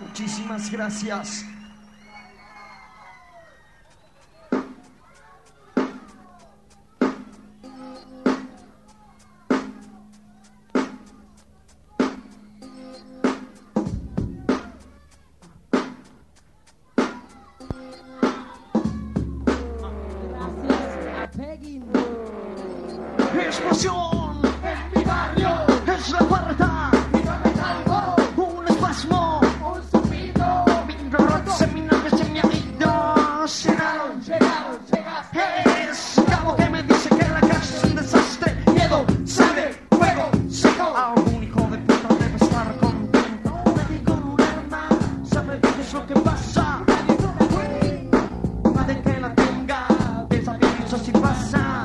Muchísimas gracias. Explosión en mi barrio, es la puerta, y no me salgo, un espasmo, un zumbido, mi seminarios se me ha ido, llegaste, es un cabo que me dice que la casa es un desastre, miedo, sangre, fuego, seco, algún hijo de puta debe estar contento, nadie con un arma sabe qué es lo que pasa, nadie que la tenga, piensa que eso sí pasa.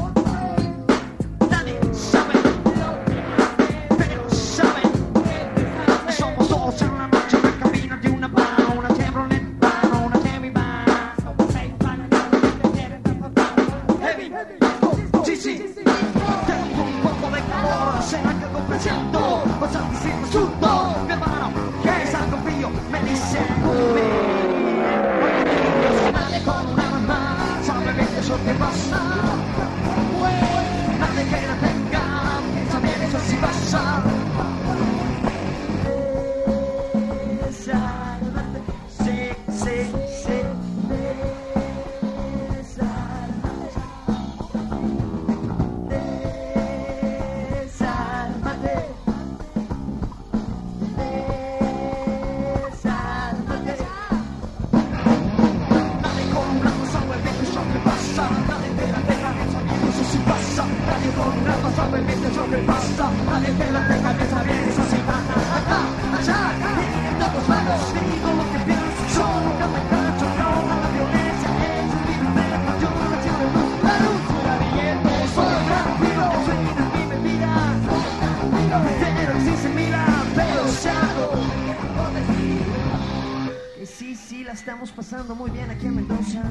Sí, la estamos pasando muy bien aquí en Mendoza.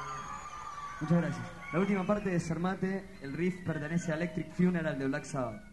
Muchas gracias. La última parte de Sarmate, el riff pertenece a Electric Funeral de Black Sabbath.